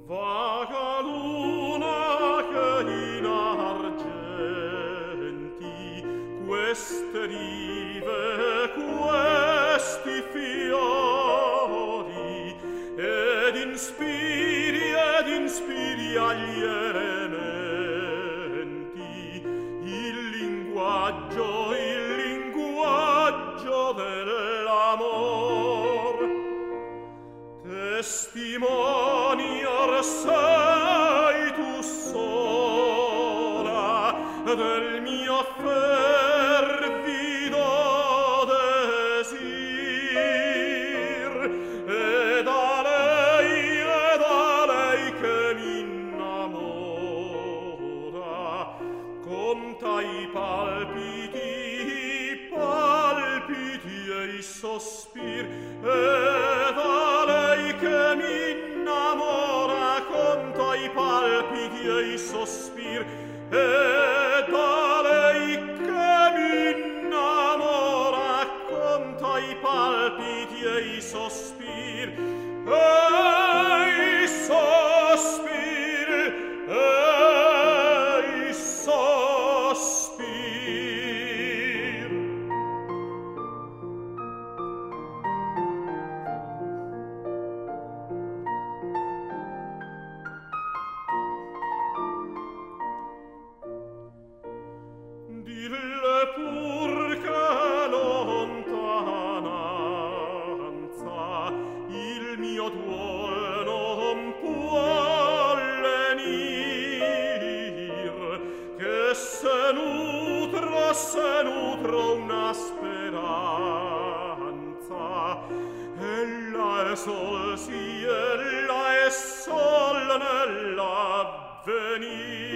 Vaga luna che in argenti queste rive, questi fiori, ed inspiri agli elementi il linguaggio dell'amor. Testimoniar sei tu sola del mio fervido desir, ed a lei che m'innamora conta i palpiti e i sospir, ed a lei che m'innamora conta i palpiti e i sospir, ed a lei che m'innamora conta i palpiti e i sospir, e i sospir, e i sospir. Dille pur che lontananza il mio duol non può lenir, che se nutro una speranza, ella è sol, sì, ella è sol nell'avvenir.